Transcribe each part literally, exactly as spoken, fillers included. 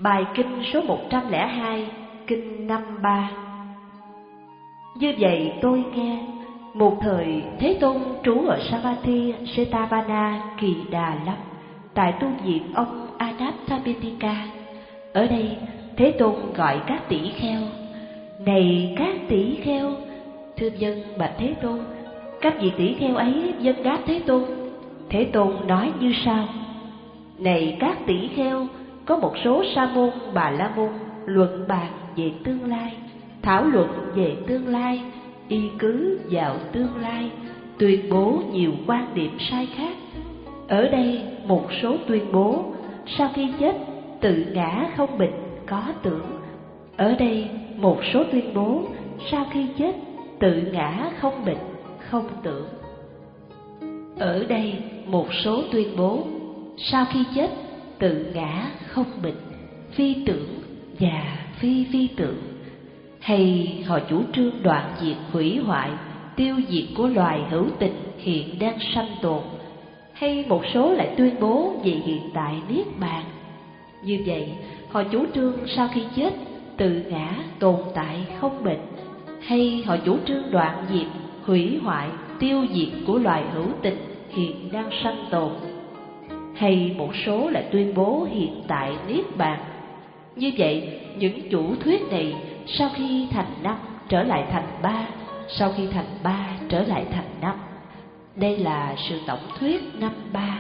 Bài kinh số một trăm lẻ hai, kinh năm ba. Như vậy tôi nghe, một thời Thế Tôn trú ở Savatthi Setavana Kỳ Đà Lâm, tại tu viện ông Anathapindika. Ở đây Thế Tôn gọi các tỷ kheo: này các tỷ kheo, thưa dân bạch Thế Tôn. Các vị tỷ kheo ấy vâng đáp Thế Tôn. Thế Tôn nói như sau: này các tỷ kheo, có một số sa môn bà la môn luận bàn về tương lai, thảo luận về tương lai, y cứ vào tương lai, tuyên bố nhiều quan điểm sai khác. Ở đây một số tuyên bố sau khi chết tự ngã không bệnh có tưởng. Ở đây một số tuyên bố sau khi chết tự ngã không bệnh không tưởng. Ở đây một số tuyên bố sau khi chết tự ngã không bệnh, phi tưởng và phi phi tưởng. Hay họ chủ trương đoạn diệt hủy hoại, tiêu diệt của loài hữu tình hiện đang sanh tồn. Hay một số lại tuyên bố về hiện tại niết bàn. Như vậy họ chủ trương sau khi chết tự ngã tồn tại không bệnh. Hay họ chủ trương đoạn diệt hủy hoại, tiêu diệt của loài hữu tình hiện đang sanh tồn. Hay một số lại tuyên bố hiện tại niết bàn. Như vậy những chủ thuyết này sau khi thành năm trở lại thành ba, sau khi thành ba trở lại thành năm. Đây là sự tổng thuyết năm ba.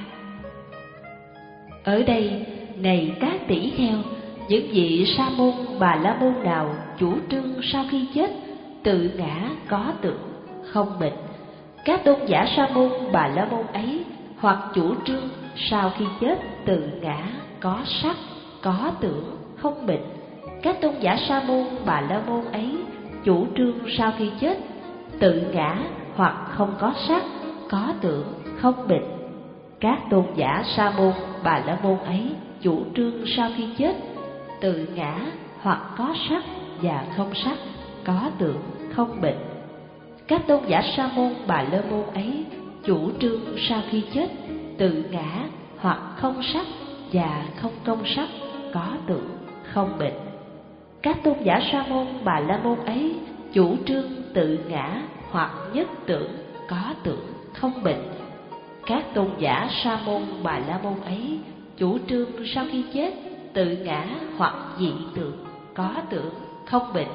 Ở đây, này các tỷ kheo, những vị sa môn bà la môn nào chủ trương sau khi chết tự ngã có tưởng không bệnh, các tôn giả sa môn bà la môn ấy hoặc chủ trương sau khi chết tự ngã có sắc có tưởng không bệnh, các tôn giả sa môn bà la môn ấy chủ trương sau khi chết tự ngã hoặc không có sắc có tưởng không bệnh, các tôn giả sa môn bà la môn ấy chủ trương sau khi chết tự ngã hoặc có sắc và không sắc có tưởng không bệnh, các tôn giả sa môn bà la môn ấy chủ trương sau khi chết tự ngã hoặc không sắc và không công sắc có tưởng không bệnh, các tôn giả sa môn bà la môn ấy chủ trương tự ngã hoặc nhất tưởng có tưởng không bệnh, các tôn giả sa môn bà la môn ấy chủ trương sau khi chết tự ngã hoặc dị tưởng có tưởng không bệnh,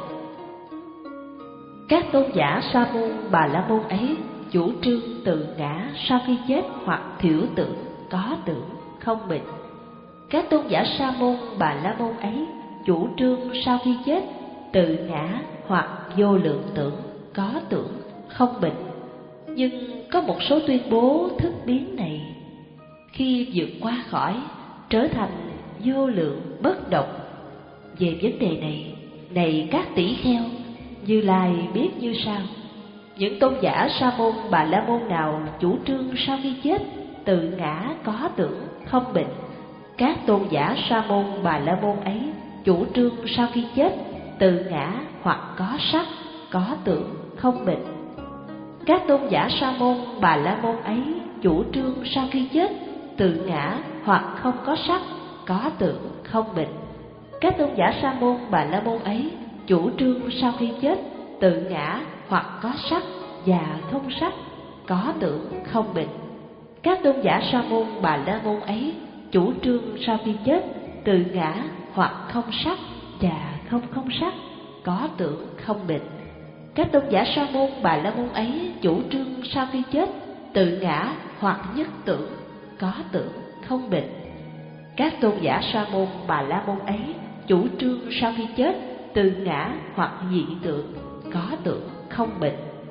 các tôn giả sa môn bà la môn ấy chủ trương tự ngã sau khi chết hoặc thiểu tưởng có tưởng không bệnh, các tôn giả sa môn bà la môn ấy chủ trương sau khi chết tự ngã hoặc vô lượng tưởng có tưởng không bệnh. Nhưng có một số tuyên bố thức biến này khi vượt qua khỏi trở thành vô lượng bất động. Về vấn đề này, này các tỷ kheo, Như Lai biết như sau: những tôn giả sa môn bà la môn nào chủ trương sau khi chết tự ngã có tưởng không bệnh, các tôn giả sa môn bà la môn ấy chủ trương sau khi chết tự ngã hoặc có sắc có tưởng không bệnh, các tôn giả sa môn bà la môn ấy chủ trương sau khi chết tự ngã hoặc không có sắc có tưởng không bệnh, các tôn giả sa môn bà la môn ấy chủ trương sau khi chết tự ngã hoặc có sắc và không sắc có tưởng không bệnh, các tôn giả sa môn bà la môn ấy chủ trương sau khi chết tự ngã hoặc không sắc và không không sắc có tưởng không bệnh, các tôn giả sa môn bà la môn ấy chủ trương sau khi chết tự ngã hoặc nhất tưởng có tưởng không bệnh, các tôn giả sa môn bà la môn ấy chủ trương sau khi chết tự ngã hoặc dị tưởng có tưởng không bệnh,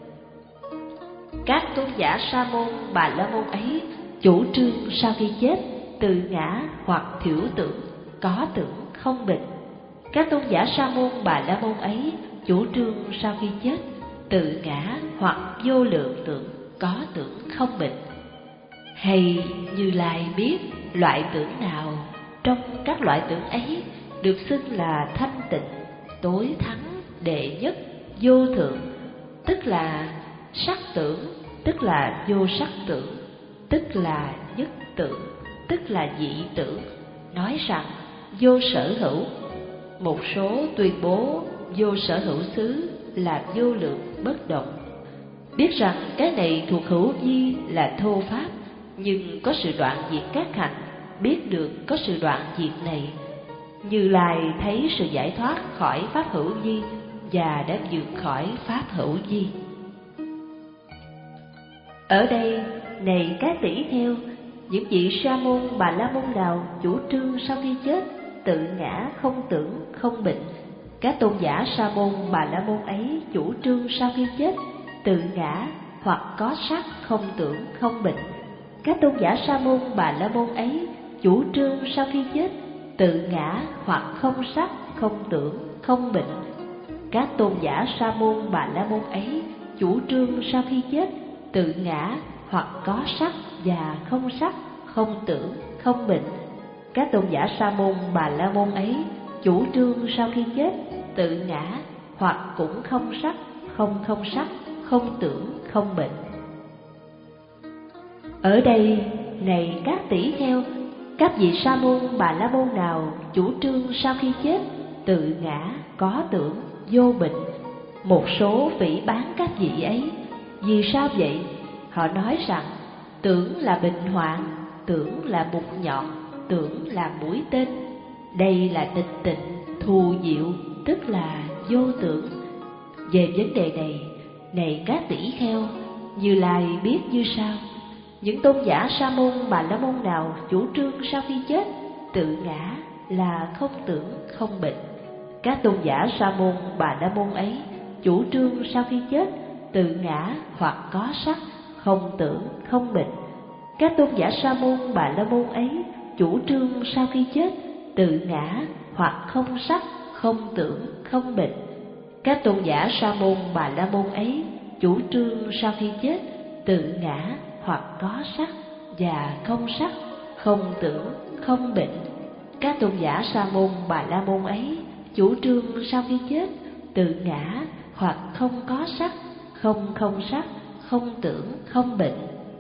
các tôn giả sa môn bà la môn ấy chủ trương sau khi chết tự ngã hoặc thiểu tưởng có tưởng không bệnh, các tôn giả sa môn bà la môn ấy chủ trương sau khi chết tự ngã hoặc vô lượng tưởng có tưởng không bệnh. Hay Như Lai biết loại tưởng nào trong các loại tưởng ấy được xưng là thanh tịnh, tối thắng, đệ nhất, vô thượng, tức là sắc tưởng, tức là vô sắc tưởng, tức là nhất tưởng, tức là dị tưởng, nói rằng vô sở hữu. Một số tuyên bố vô sở hữu xứ là vô lượng bất động. Biết rằng cái này thuộc hữu vi là thô pháp, nhưng có sự đoạn diệt các hạnh, biết được có sự đoạn diệt này. Như Lai thấy sự giải thoát khỏi pháp hữu vi và đã vượt khỏi pháp hữu vi. Ở đây, này các tỷ kheo, những vị sa môn bà la môn nào chủ trương sau khi chết tự ngã không tưởng không bệnh, các tôn giả sa môn bà la môn ấy chủ trương sau khi chết tự ngã hoặc có sắc không tưởng không bệnh, các tôn giả sa môn bà la môn ấy chủ trương sau khi chết tự ngã hoặc không sắc không tưởng không bệnh, các tôn giả sa môn bà la môn ấy chủ trương sau khi chết tự ngã hoặc có sắc và không sắc không tưởng không bệnh, các tôn giả sa môn bà la môn ấy chủ trương sau khi chết tự ngã hoặc cũng không sắc không không sắc không tưởng không bệnh. Ở đây, này các tỷ kheo, các vị sa môn bà la môn nào chủ trương sau khi chết tự ngã có tưởng vô bệnh, một số phỉ báng các vị ấy. Vì sao vậy? Họ nói rằng tưởng là bệnh hoạn, tưởng là mục nhọn, tưởng là mũi tên. Đây là tịch tịnh thù diệu, tức là vô tưởng. Về vấn đề này, này các tỷ kheo, Như Lai biết như sau: những tôn giả sa môn bà la môn nào chủ trương sau khi chết tự ngã là không tưởng không bệnh, các tôn giả sa môn bà la môn ấy chủ trương sau khi chết tự ngã hoặc có sắc không tưởng không bệnh, các tôn giả sa môn bà la môn ấy chủ trương sau khi chết tự ngã hoặc không sắc không tưởng không bệnh, các tôn giả sa môn bà la môn ấy chủ trương sau khi chết tự ngã hoặc có sắc và không sắc không tưởng không bệnh, các tôn giả sa môn bà la môn ấy chủ trương sau khi chết tự ngã hoặc không có sắc không không sắc không tưởng không bệnh.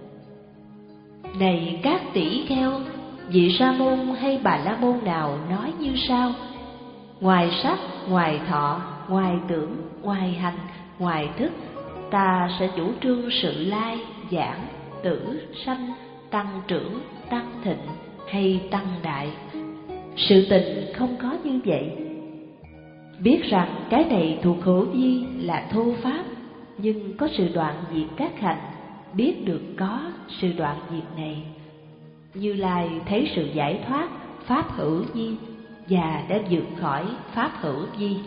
Này các tỷ kheo, vị sa môn hay bà la môn nào nói như sau: ngoài sắc, ngoài thọ, ngoài tưởng, ngoài hành, ngoài thức, ta sẽ chủ trương sự lai, giảng, tử, sanh, tăng trưởng, tăng thịnh hay tăng đại. Sự tình không có như vậy. Biết rằng cái này thuộc hữu vi là thô pháp, nhưng có sự đoạn diệt các hành, biết được có sự đoạn diệt này. Như Lai thấy sự giải thoát pháp hữu vi và đã vượt khỏi pháp hữu vi.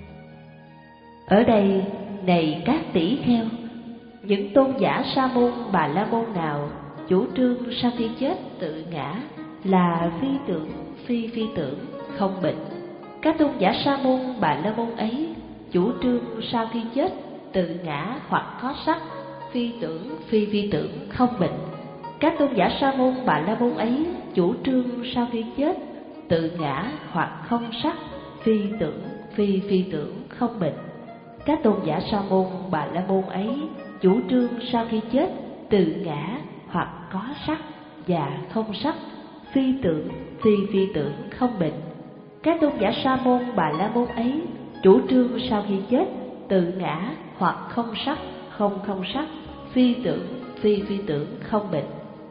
Ở đây, này các tỷ kheo, những tôn giả sa môn bà la môn nào chủ trương sau khi chết tự ngã là phi tưởng phi phi tưởng không bệnh, các tôn giả sa môn bà la môn ấy chủ trương sau khi chết tự ngã hoặc có sắc phi tưởng phi phi tưởng không bệnh, các tôn giả sa môn bà la môn ấy chủ trương sau khi chết tự ngã hoặc không sắc phi tưởng phi phi tưởng không bệnh, các tôn giả sa môn bà la môn ấy chủ trương sau khi chết tự ngã hoặc có sắc và không sắc phi tưởng phi phi tưởng không bệnh, các tôn giả sa môn bà la môn ấy chủ trương sau khi chết tự ngã hoặc không sắc không không sắc phi tưởng phi phi tưởng không bệnh.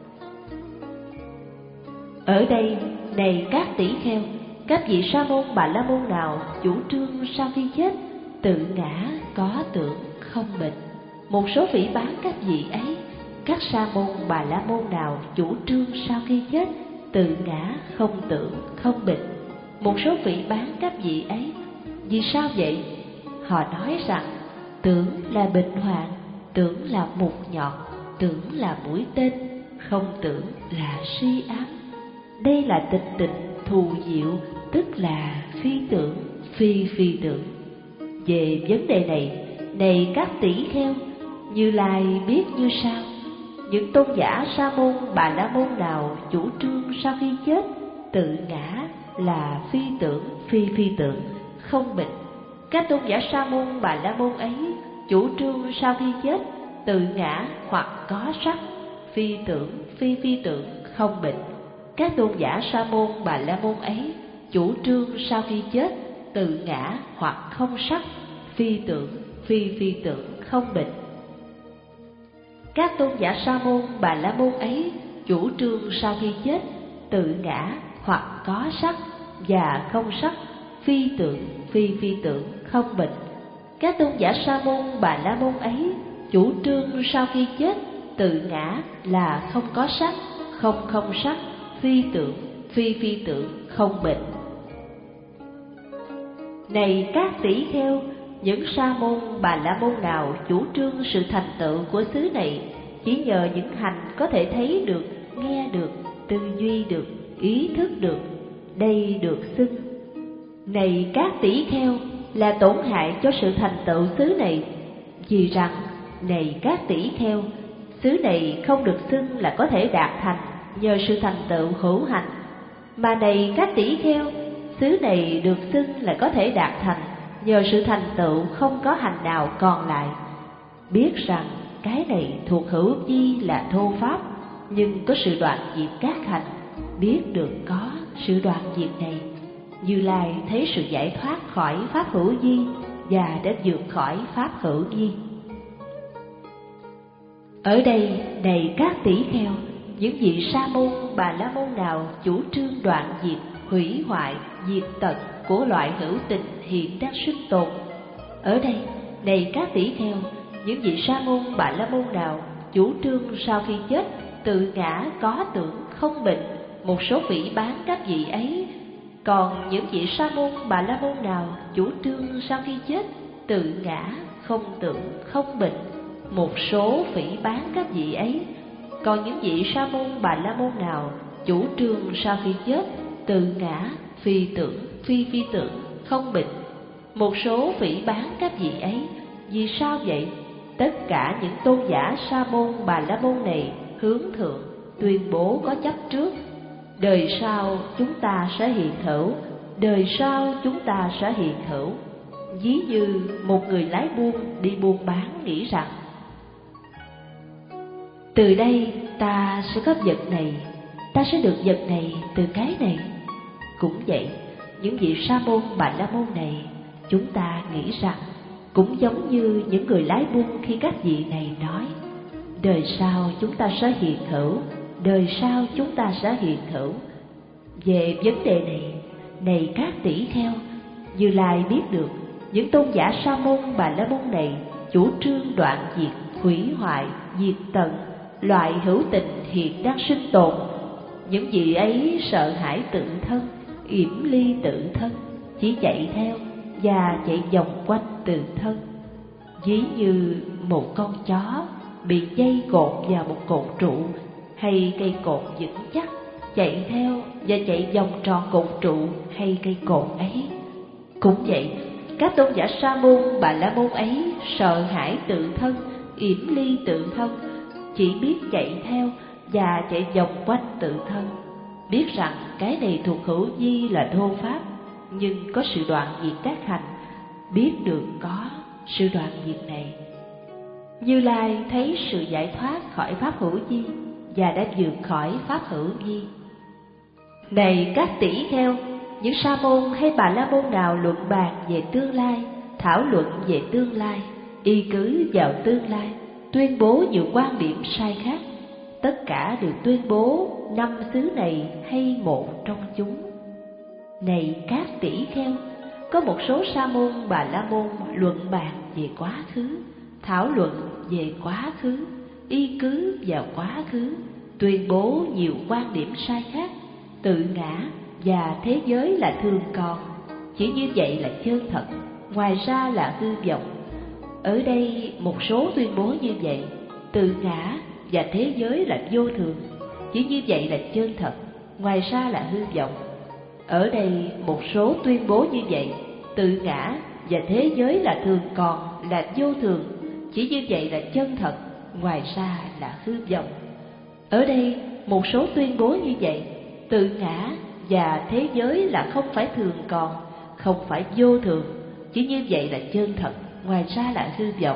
Ở đây, này các tỷ kheo, các vị sa môn bà la môn nào chủ trương sau khi chết tự ngã có tưởng không bệnh, một số phỉ báng các vị ấy. Các sa môn bà la môn nào chủ trương sau khi chết tự ngã không tưởng không bệnh, một số phỉ báng các vị ấy. Vì sao vậy? Họ nói rằng tưởng là bệnh hoạn, tưởng là mục nhọn, tưởng là mũi tên, không tưởng là suy ám. Đây là tịch tịnh thù diệu, tức là phi tưởng phi phi tưởng. Về vấn đề này, này các tỷ kheo, Như Lai biết như sau: những tôn giả sa môn bà la môn nào chủ trương sau khi chết tự ngã là phi tưởng phi phi tưởng không bệnh, các tôn giả sa môn bà la môn ấy chủ trương sau khi chết tự ngã hoặc có sắc phi tưởng phi phi tưởng không bệnh, các tôn giả sa môn bà la môn ấy chủ trương sau khi chết tự ngã hoặc không sắc, phi tưởng, phi phi tưởng, không bệnh. Các tôn giả Sa môn Bà La môn ấy chủ trương sau khi chết tự ngã hoặc có sắc và không sắc, phi tưởng, phi phi tưởng, không bệnh. Các tôn giả Sa môn Bà La môn ấy chủ trương sau khi chết tự ngã là không có sắc, không không sắc, phi tưởng, phi phi tưởng, không bệnh. Này các tỷ kheo, những sa môn Bà La môn nào chủ trương sự thành tựu của xứ này chỉ nhờ những hành có thể thấy được, nghe được, tư duy được, ý thức được, đây được xưng. Này các tỷ kheo, là tổn hại cho sự thành tựu xứ này, vì rằng này các tỷ kheo, xứ này không được xưng là có thể đạt thành nhờ sự thành tựu hữu hành, mà này các tỷ kheo, xứ này được xưng là có thể đạt thành nhờ sự thành tựu không có hành nào còn lại. Biết rằng cái này thuộc hữu vi là thô pháp, nhưng có sự đoạn diệt các hành. Biết được có sự đoạn diệt này, Như Lai thấy sự giải thoát khỏi pháp hữu vi và đã vượt khỏi pháp hữu vi. Ở đây, này các tỷ kheo, những vị sa môn Bà La môn nào chủ trương đoạn diệt, hủy hoại, diệt tận của loại hữu tình hiện đang sinh tồn. Ở đây, này các tỷ kheo, những vị sa môn Bà La môn nào chủ trương sau khi chết tự ngã có tưởng không bệnh, một số phỉ báng các vị ấy. Còn những vị sa môn Bà La môn nào chủ trương sau khi chết tự ngã không tưởng không bệnh, một số phỉ báng các vị ấy. Còn những vị sa môn Bà La môn nào chủ trương sau khi chết tự ngã phi tưởng, phi phi tưởng, không bệnh, một số phỉ báng các vị ấy. Vì sao vậy? Tất cả những tôn giả sa môn Bà La môn này hướng thượng tuyên bố có chấp trước: đời sau chúng ta sẽ hiện hữu, đời sau chúng ta sẽ hiện hữu. Ví như một người lái buôn đi buôn bán nghĩ rằng từ đây ta sẽ có vật này, ta sẽ được vật này từ cái này. Cũng vậy, những vị sa môn Bà La môn này, chúng ta nghĩ rằng cũng giống như những người lái buôn khi các vị này nói: đời sau chúng ta sẽ hiện hữu, đời sau chúng ta sẽ hiện hữu. Về vấn đề này, này các tỷ kheo, Như Lai biết được những tôn giả sa môn Bà La môn này chủ trương đoạn diệt, hủy hoại, diệt tận loại hữu tình hiện đang sinh tồn. Những vị ấy sợ hãi tự thân, yểm ly tự thân, chỉ chạy theo và chạy vòng quanh tự thân. Ví như một con chó bị dây cột vào một cột trụ hay cây cột vững chắc, chạy theo và chạy vòng tròn cột trụ hay cây cột ấy. Cũng vậy, các tôn giả sa môn Bà La môn ấy sợ hãi tự thân, yểm ly tự thân, chỉ biết chạy theo và chạy vòng quanh tự thân. Biết rằng cái này thuộc hữu vi là thô pháp, nhưng có sự đoạn diệt các hành. Biết được có sự đoạn diệt này, Như Lai thấy sự giải thoát khỏi pháp hữu vi và đã vượt khỏi pháp hữu vi. Này các tỷ kheo, những sa môn hay Bà La môn nào luận bàn về tương lai, thảo luận về tương lai, y cứ vào tương lai, tuyên bố nhiều quan điểm sai khác, tất cả đều tuyên bố năm xứ này hay một trong chúng. Này các tỷ kheo, có một số sa môn Bà La môn luận bàn về quá khứ, thảo luận về quá khứ, y cứ vào quá khứ, tuyên bố nhiều quan điểm sai khác, tự ngã và thế giới là thường còn, chỉ như vậy là chân thật, ngoài ra là hư vọng. Ở đây một số tuyên bố như vậy, tự ngã và thế giới là vô thường, chỉ như vậy là chân thật, ngoài ra là hư vọng. Ở đây một số tuyên bố như vậy, tự ngã và thế giới là thường còn, là vô thường, chỉ như vậy là chân thật, ngoài ra là hư vọng. Ở đây một số tuyên bố như vậy, tự ngã và thế giới là không phải thường còn, không phải vô thường, chỉ như vậy là chân thật, ngoài ra là hư vọng.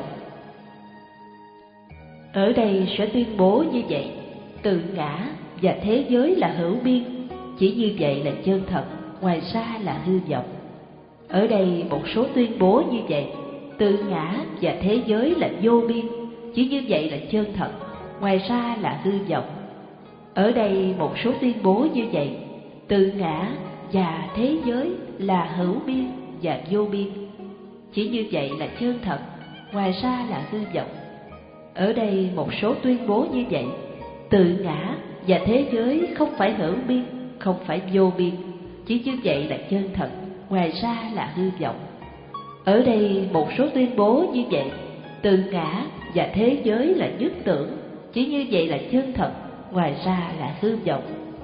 Ở đây sẽ tuyên bố như vậy, tự ngã và thế giới là hữu biên, chỉ như vậy là chân thật, ngoài ra là hư vọng. Ở đây một số tuyên bố như vậy, tự ngã và thế giới là vô biên, chỉ như vậy là chân thật, ngoài ra là hư vọng. Ở đây một số tuyên bố như vậy, tự ngã và thế giới là hữu biên và vô biên, chỉ như vậy là chân thật, ngoài ra là hư vọng. Ở đây một số tuyên bố như vậy, tự ngã và thế giới không phải hữu biên, không phải vô biên, chỉ như vậy là chân thật, ngoài ra là hư vọng. Ở đây một số tuyên bố như vậy, tự ngã và thế giới là nhất tưởng, chỉ như vậy là chân thật, ngoài ra là hư vọng.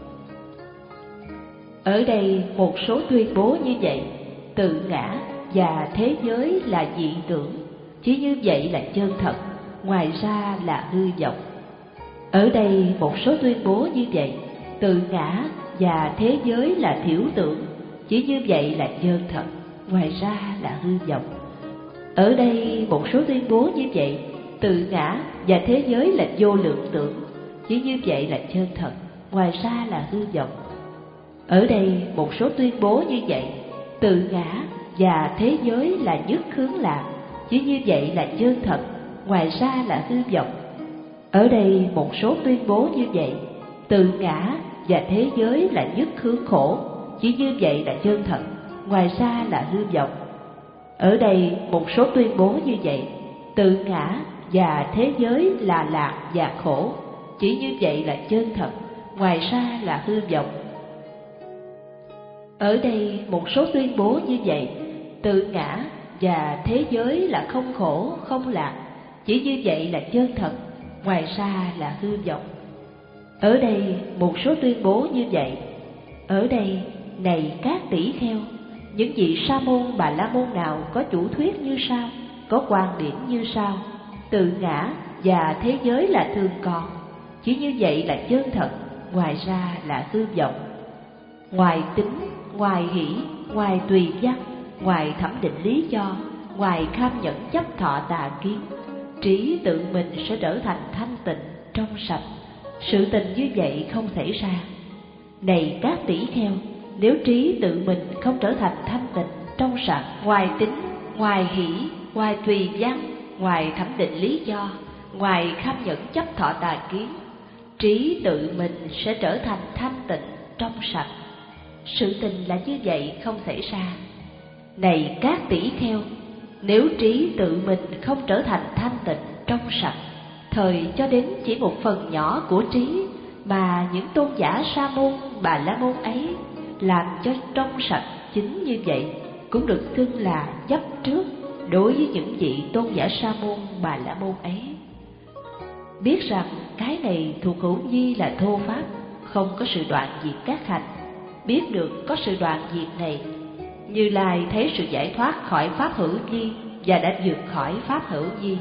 Ở đây một số tuyên bố như vậy, tự ngã và thế giới là dị tưởng, chỉ như vậy là chân thật, ngoài ra là hư vọng. Ở đây một số tuyên bố như vậy, tự ngã và thế giới là thiểu tưởng, chỉ như vậy là chân thật, ngoài ra là hư vọng. Ở đây một số tuyên bố như vậy, tự ngã và thế giới là vô lượng tưởng, chỉ như vậy là chân thật, ngoài ra là hư vọng. Ở đây một số tuyên bố như vậy, tự ngã và thế giới là nhất hướng lạc, chỉ như vậy là chân thật, ngoài ra là hư vọng. Ở đây một số tuyên bố như vậy, tự ngã và thế giới là nhất hướng khổ, chỉ như vậy là chân thật, ngoài ra là hư vọng. Ở đây một số tuyên bố như vậy, tự ngã và thế giới là lạc và khổ, chỉ như vậy là chân thật, ngoài ra là hư vọng. Ở đây một số tuyên bố như vậy, tự ngã và thế giới là không khổ, không lạc, chỉ như vậy là chân thật, ngoài ra là hư vọng. Ở đây một số tuyên bố như vậy, ở đây này các tỷ kheo, những vị sa môn bà la môn nào có chủ thuyết như sau, có quan điểm như sau: tự ngã và thế giới là thường còn, chỉ như vậy là chân thật, ngoài ra là hư vọng. Ngoài tính, ngoài hỷ, ngoài tùy văn, ngoài thẩm định lý do, ngoài kham nhẫn chấp thọ tà kiến, trí tự mình sẽ trở thành thanh tịnh, trong sạch. Sự tình như vậy không xảy ra. Này các tỷ kheo, nếu trí tự mình không trở thành thanh tịnh, trong sạch, ngoài tính, ngoài hỷ, ngoài tùy văn, ngoài thẩm định lý do, ngoài kham nhẫn chấp thọ tà kiến, trí tự mình sẽ trở thành thanh tịnh, trong sạch. Sự tình là như vậy không xảy ra. Này các tỷ kheo, nếu trí tự mình không trở thành thanh tịnh, trong sạch, thời cho đến chỉ một phần nhỏ của trí mà những tôn giả sa môn bà la môn ấy làm cho trong sạch chính như vậy, cũng được xưng là chấp trước đối với những vị tôn giả sa môn bà la môn ấy. Biết rằng cái này thuộc hữu vi là thô pháp, không có sự đoạn diệt các hành. Biết được có sự đoạn diệt này, Như Lai thấy sự giải thoát khỏi pháp hữu vi và đã vượt khỏi pháp hữu vi.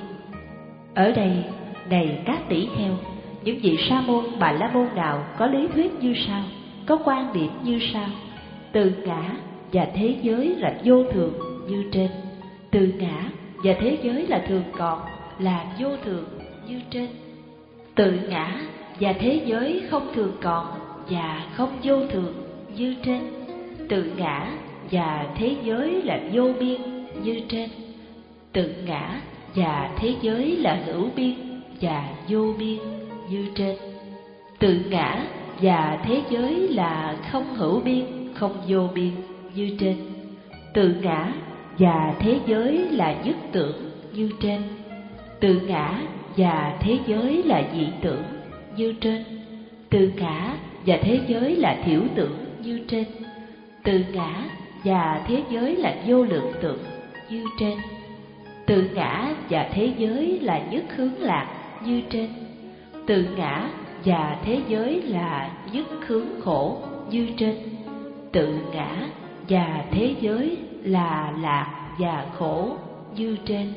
Ở đây, này các tỷ kheo, những vị sa môn bà la môn nào có lý thuyết như sau, có quan điểm như sau: tự ngã và thế giới là vô thường như trên, tự ngã và thế giới là thường còn, là vô thường như trên, tự ngã và thế giới không thường còn và không vô thường như trên, tự ngã và thế giới là vô biên như trên, tự ngã và thế giới là hữu biên và vô biên như trên, tự ngã và thế giới là không hữu biên, không vô biên như trên, tự ngã và thế giới là nhất tưởng như trên, tự ngã và thế giới là dị tưởng như trên, tự ngã và thế giới là thiểu tưởng như trên, tự ngã và thế giới là vô lượng tưởng như trên, tự ngã và thế giới là nhất hướng lạc như trên, tự ngã và thế giới là nhất hướng khổ như trên, tự ngã và thế giới là lạc và khổ như trên,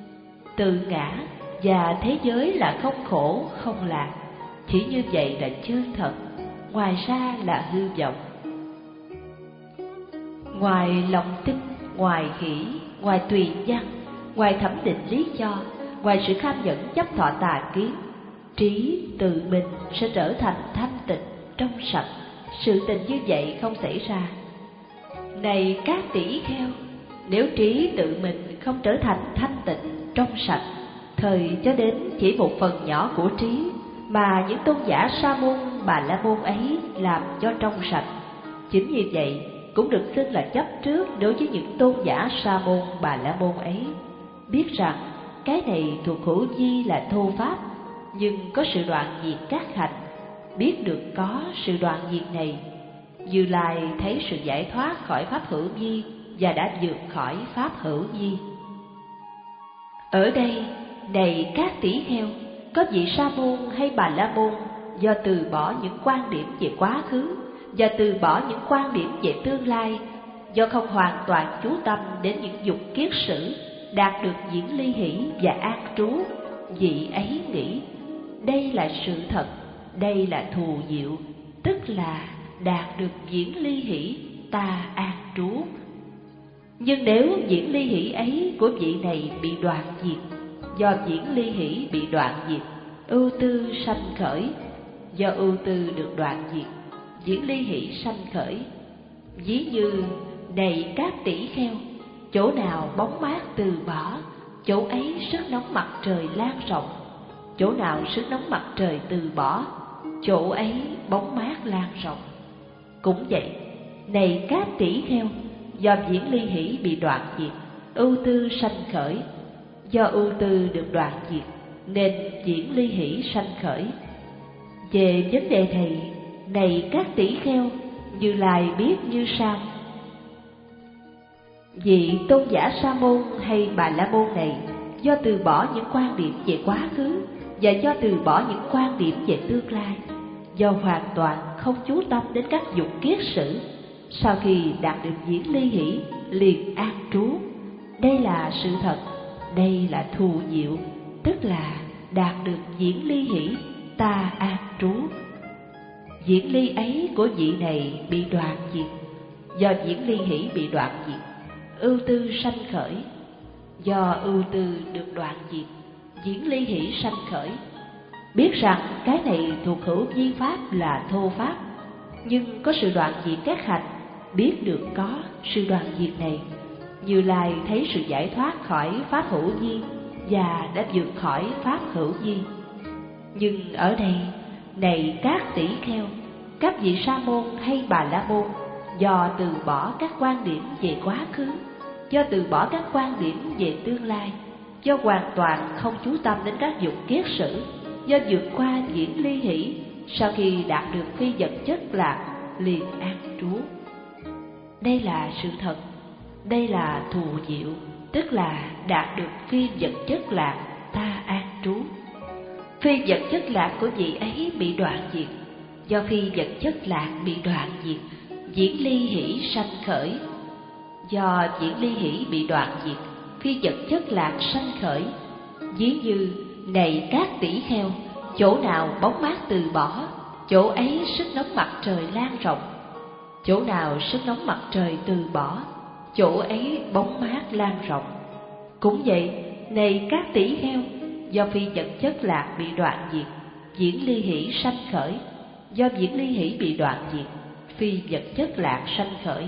tự ngã và thế giới là không khổ không lạc, chỉ như vậy là chân thật, ngoài ra là hư vọng. Ngoài lòng tin, ngoài hỷ, ngoài tùy văn, ngoài thẩm định lý do, ngoài sự kham nhẫn chấp thọ tà kiến, trí tự mình sẽ trở thành thanh tịnh, trong sạch. Sự tình như vậy không xảy ra. Này các tỷ kheo, nếu trí tự mình không trở thành thanh tịnh, trong sạch, thời cho đến chỉ một phần nhỏ của trí mà những tôn giả Sa môn, Bà La môn ấy làm cho trong sạch, chính như vậy cũng được xưng là chấp trước đối với những tôn giả Sa môn, Bà La môn ấy. Biết rằng cái này thuộc hữu vi là thô pháp, nhưng có sự đoạn diệt các hành. Biết được có sự đoạn diệt này, Như Lai thấy sự giải thoát khỏi pháp hữu vi và đã vượt khỏi pháp hữu vi. Ở đây, này các tỷ kheo, có vị Sa môn hay Bà La môn do từ bỏ những quan điểm về quá khứ và từ bỏ những quan điểm về tương lai, do không hoàn toàn chú tâm đến những dục kiết sử, đạt được diễn ly hỷ và an trú, vị ấy nghĩ đây là sự thật, đây là thù diệu, tức là đạt được diễn ly hỷ ta an trú. Nhưng nếu diễn ly hỷ ấy của vị này bị đoạn diệt, do diễn ly hỷ bị đoạn diệt, ưu tư sanh khởi, do ưu tư được đoạn diệt, diễn ly hỷ sanh khởi. Ví như, này các tỷ kheo, chỗ nào bóng mát từ bỏ, chỗ ấy sức nóng mặt trời lan rộng. Chỗ nào sức nóng mặt trời từ bỏ, chỗ ấy bóng mát lan rộng. Cũng vậy, này các tỷ kheo, do diễn ly hỷ bị đoạn diệt, ưu tư sanh khởi. Do ưu tư được đoạn diệt, nên diễn ly hỷ sanh khởi. Về vấn đề này, này các tỷ kheo, Như Lai biết như sau. Vị tôn giả Sa môn hay Bà La môn này, do từ bỏ những quan điểm về quá khứ và do từ bỏ những quan điểm về tương lai, do hoàn toàn không chú tâm đến các dục kiết sử, sau khi đạt được diễn ly hỷ liền an trú. Đây là sự thật, đây là thù diệu, tức là đạt được diễn ly hỷ ta an trú. Diễn ly ấy của vị này bị đoạn diệt, do diễn ly hỷ bị đoạn diệt, ưu tư sanh khởi. Do ưu tư được đoạn diệt, diễn ly hỷ sanh khởi. Biết rằng cái này thuộc hữu vi pháp là thô pháp, nhưng có sự đoạn diệt các hành. Biết được có sự đoạn diệt này, Như Lai thấy sự giải thoát khỏi pháp hữu vi và đã vượt khỏi pháp hữu vi. Nhưng ở đây, này các tỷ kheo, các vị Sa môn hay Bà La môn do từ bỏ các quan điểm về quá khứ, do từ bỏ các quan điểm về tương lai, do hoàn toàn không chú tâm đến các dục kiết sử, do vượt qua diễn ly hỷ, sau khi đạt được phi vật chất lạc liền an trú. Đây là sự thật, đây là thù diệu, tức là đạt được phi vật chất lạc ta an trú. Phi vật chất lạc của vị ấy bị đoạn diệt, do phi vật chất lạc bị đoạn diệt, diễn ly hỷ sanh khởi. Do diễn ly hỷ bị đoạn diệt, phi vật chất lạc sanh khởi. Ví như, này các tỷ kheo, chỗ nào bóng mát từ bỏ, chỗ ấy sức nóng mặt trời lan rộng. Chỗ nào sức nóng mặt trời từ bỏ, chỗ ấy bóng mát lan rộng. Cũng vậy, này các tỷ kheo, do phi vật chất lạc bị đoạn diệt, diễn ly hỷ sanh khởi. Do diễn ly hỷ bị đoạn diệt, phi vật chất lạc sanh khởi.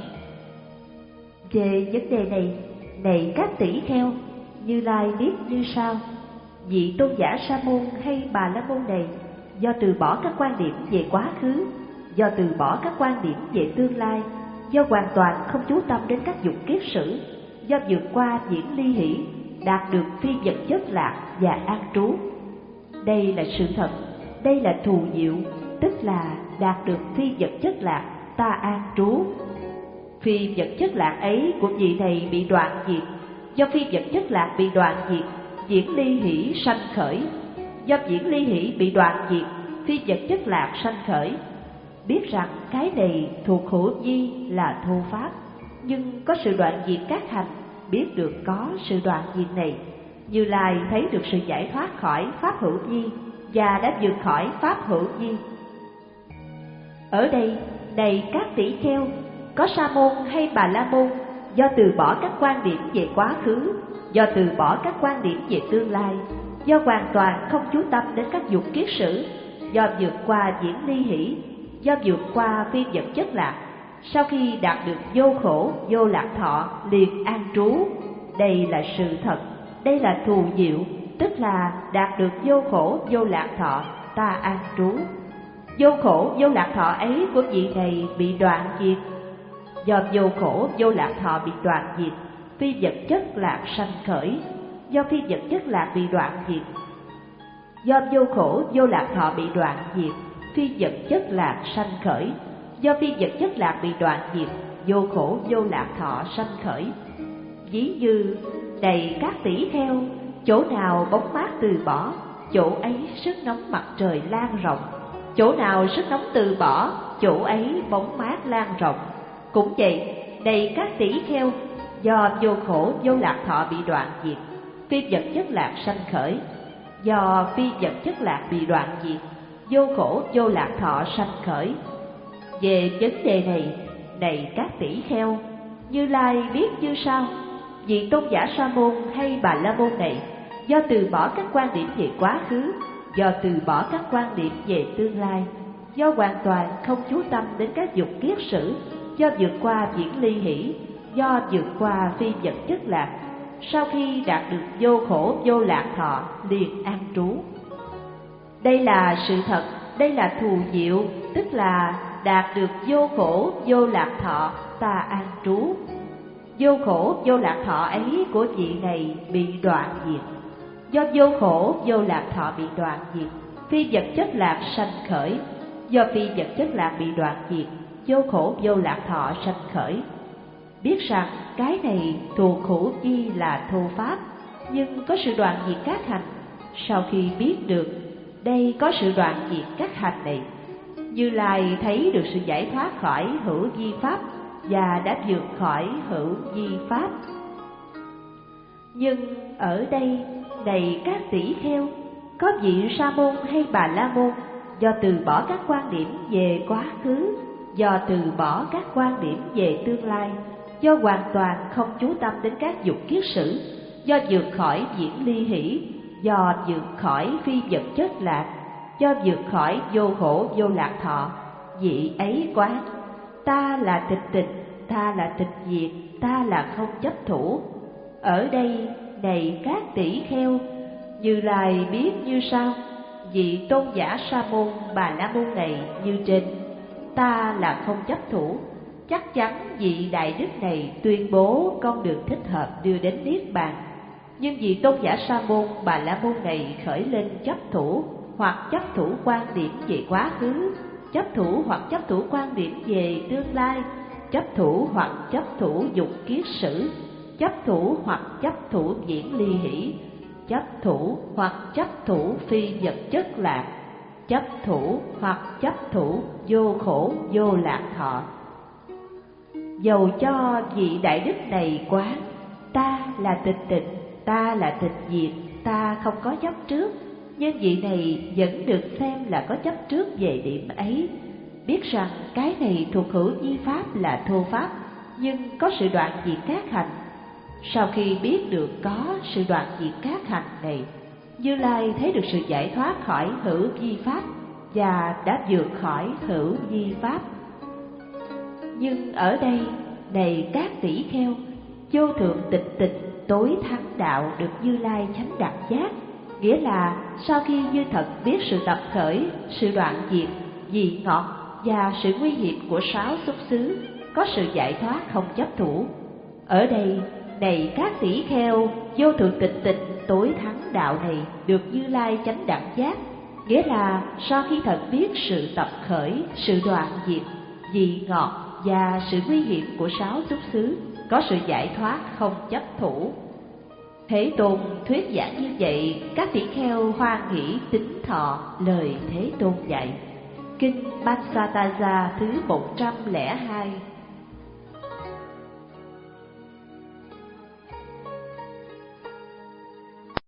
Về vấn đề này, này các tỷ kheo, Như Lai biết như sau. Vị tôn giả Sa môn hay Bà La môn này, do từ bỏ các quan điểm về quá khứ, do từ bỏ các quan điểm về tương lai, do hoàn toàn không chú tâm đến các dục kiết sử, do vượt qua diễn ly hỷ, đạt được phi vật chất lạc và an trú. Đây là sự thật, đây là thù diệu, tức là đạt được phi vật chất lạc ta an trú. Phi vật chất lạc ấy của vị này bị đoạn diệt, do phi vật chất lạc bị đoạn diệt, diễn ly hỷ sanh khởi. Do diễn ly hỷ bị đoạn diệt, phi vật chất lạc sanh khởi. Biết rằng cái này thuộc hữu vi là thô pháp, nhưng có sự đoạn diệt các hành. Biết được có sự đoạn diệt này, Như Lai thấy được sự giải thoát khỏi pháp hữu vi và đã vượt khỏi pháp hữu vi. Ở đây, này các tỷ kheo, có Sa môn hay Bà La môn do từ bỏ các quan điểm về quá khứ, do từ bỏ các quan điểm về tương lai, do hoàn toàn không chú tâm đến các dục kiết sử, do vượt qua diễn ly hỷ, do vượt qua phi vật chất lạc, sau khi đạt được vô khổ vô lạc thọ liền an trú. Đây là sự thật, đây là thù diệu, tức là đạt được vô khổ vô lạc thọ, ta an trú. Vô khổ vô lạc thọ ấy của vị này bị đoạn diệt. Do vô khổ vô lạc thọ bị đoạn diệt, phi vật chất lạc sanh khởi. Do phi vật chất lạc bị đoạn diệt, do vô khổ vô lạc thọ bị đoạn diệt, phi vật chất lạc sanh khởi. Do phi vật chất lạc bị đoạn diệt, vô khổ vô lạc thọ sanh khởi. Ví như này các tỷ kheo, chỗ nào bóng mát từ bỏ, chỗ ấy sức nóng mặt trời lan rộng. Chỗ nào sức nóng từ bỏ, chỗ ấy bóng mát lan rộng. Cũng vậy, này các tỷ kheo, do vô khổ vô lạc thọ bị đoạn diệt, phi vật chất lạc sanh khởi. Do phi vật chất lạc bị đoạn diệt, vô khổ vô lạc thọ sanh khởi. Về vấn đề này, này các tỷ kheo, Như Lai biết như sau: vị tôn giả Sa môn hay Bà La môn này, do từ bỏ các quan điểm về quá khứ, do từ bỏ các quan điểm về tương lai, do hoàn toàn không chú tâm đến các dục kiết sử, do vượt qua viễn ly hỷ, do vượt qua phi vật chất lạc, sau khi đạt được vô khổ vô lạc thọ liền an trú. Đây là sự thật, đây là thù diệu, tức là đạt được vô khổ vô lạc thọ, ta an trú. Vô khổ vô lạc thọ ấy của vị này bị đoạn diệt. Do vô khổ vô lạc thọ bị đoạn diệt, phi vật chất lạc sanh khởi. Do phi vật chất lạc bị đoạn diệt, vô khổ vô lạc thọ sanh khởi. Biết rằng cái này thuộc khổ chi là thô pháp, nhưng có sự đoạn diệt các hành. Sau khi biết được đây có sự đoạn diệt các hành này, Như Lai thấy được sự giải thoát khỏi hữu vi pháp và đã vượt khỏi hữu vi pháp. Nhưng ở đây, này các tỷ kheo, có vị Sa môn hay Bà La môn, do từ bỏ các quan điểm về quá khứ, do từ bỏ các quan điểm về tương lai, do hoàn toàn không chú tâm đến các dục kiết sử, do vượt khỏi viễn ly hỷ, do vượt khỏi phi vật chất lạc, do vượt khỏi vô khổ vô lạc thọ, vị ấy quán: ta là tịch tịch, ta là tịch diệt, ta là không chấp thủ. Ở đây, này các tỷ kheo, Như Lai biết như sau: vị tôn giả Sa môn Bà La môn này như trên, ta là không chấp thủ. Chắc chắn vị đại đức này tuyên bố con đường thích hợp đưa đến niết bàn. Nhưng vị tôn giả Sa môn Bà La môn này khởi lên chấp thủ, hoặc chấp thủ quan điểm về quá khứ, chấp thủ hoặc chấp thủ quan điểm về tương lai, chấp thủ hoặc chấp thủ dục kiết sử, chấp thủ hoặc chấp thủ viễn ly hỷ, chấp thủ hoặc chấp thủ phi vật chất lạc, chấp thủ hoặc chấp thủ vô khổ vô lạc thọ. Dầu cho vị đại đức này quán: ta là tịch tịch, ta là tịch diệt, ta không có chấp trước, nhưng vị này vẫn được xem là có chấp trước về điểm ấy. Biết rằng cái này thuộc hữu vi pháp là thô pháp, nhưng có sự đoạn diệt các hành. Sau khi biết được có sự đoạn diệt các hành này, Như Lai thấy được sự giải thoát khỏi hữu vi pháp và đã vượt khỏi hữu vi pháp. Nhưng ở đây, này các tỷ kheo, vô thượng tịch tịch tối thắng đạo được Như Lai chánh đẳng giác, nghĩa là sau khi như thật biết sự tập khởi, sự đoạn diệt, vị ngọt và sự nguy hiểm của sáu xúc xứ, có sự giải thoát không chấp thủ. Ở đây, này các tỷ kheo, vô thượng tịch tịch tối thắng đạo này được Như Lai chánh đẳng giác, nghĩa là sau khi thật biết sự tập khởi, sự đoạn diệt, vị ngọt và sự nguy hiểm của sáu xúc xứ, có sự giải thoát không chấp thủ. Thế Tôn thuyết giảng như vậy, các tỷ kheo hoan hỷ tín thọ lời Thế Tôn dạy. Kinh Panchatasa thứ một trăm lẻ hai.